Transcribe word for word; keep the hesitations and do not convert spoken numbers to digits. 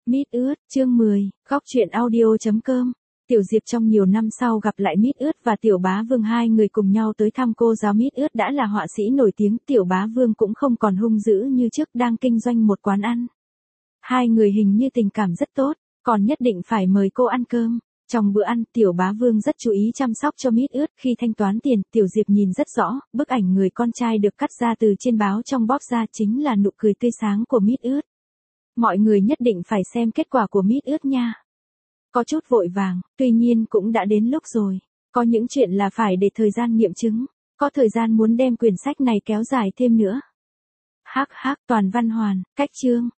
Mít ướt, chương mười, góc truyện audio.com. Tiểu Diệp trong nhiều năm sau gặp lại Mít ướt và Tiểu Bá Vương, hai người cùng nhau tới thăm cô giáo. Mít ướt đã là họa sĩ nổi tiếng, Tiểu Bá Vương cũng không còn hung dữ như trước, đang kinh doanh một quán ăn. Hai người hình như tình cảm rất tốt, còn nhất định phải mời cô ăn cơm. Trong bữa ăn, Tiểu Bá Vương rất chú ý chăm sóc cho Mít ướt. Khi thanh toán tiền, Tiểu Diệp nhìn rất rõ, bức ảnh người con trai được cắt ra từ trên báo trong bóp ra chính là nụ cười tươi sáng của Mít ướt. Mọi người nhất định phải xem kết quả của Mít ướt nha. Có chút vội vàng, tuy nhiên cũng đã đến lúc rồi. Có những chuyện là phải để thời gian nghiệm chứng. Có thời gian muốn đem quyển sách này kéo dài thêm nữa. Hắc hắc, toàn văn hoàn, cách chương.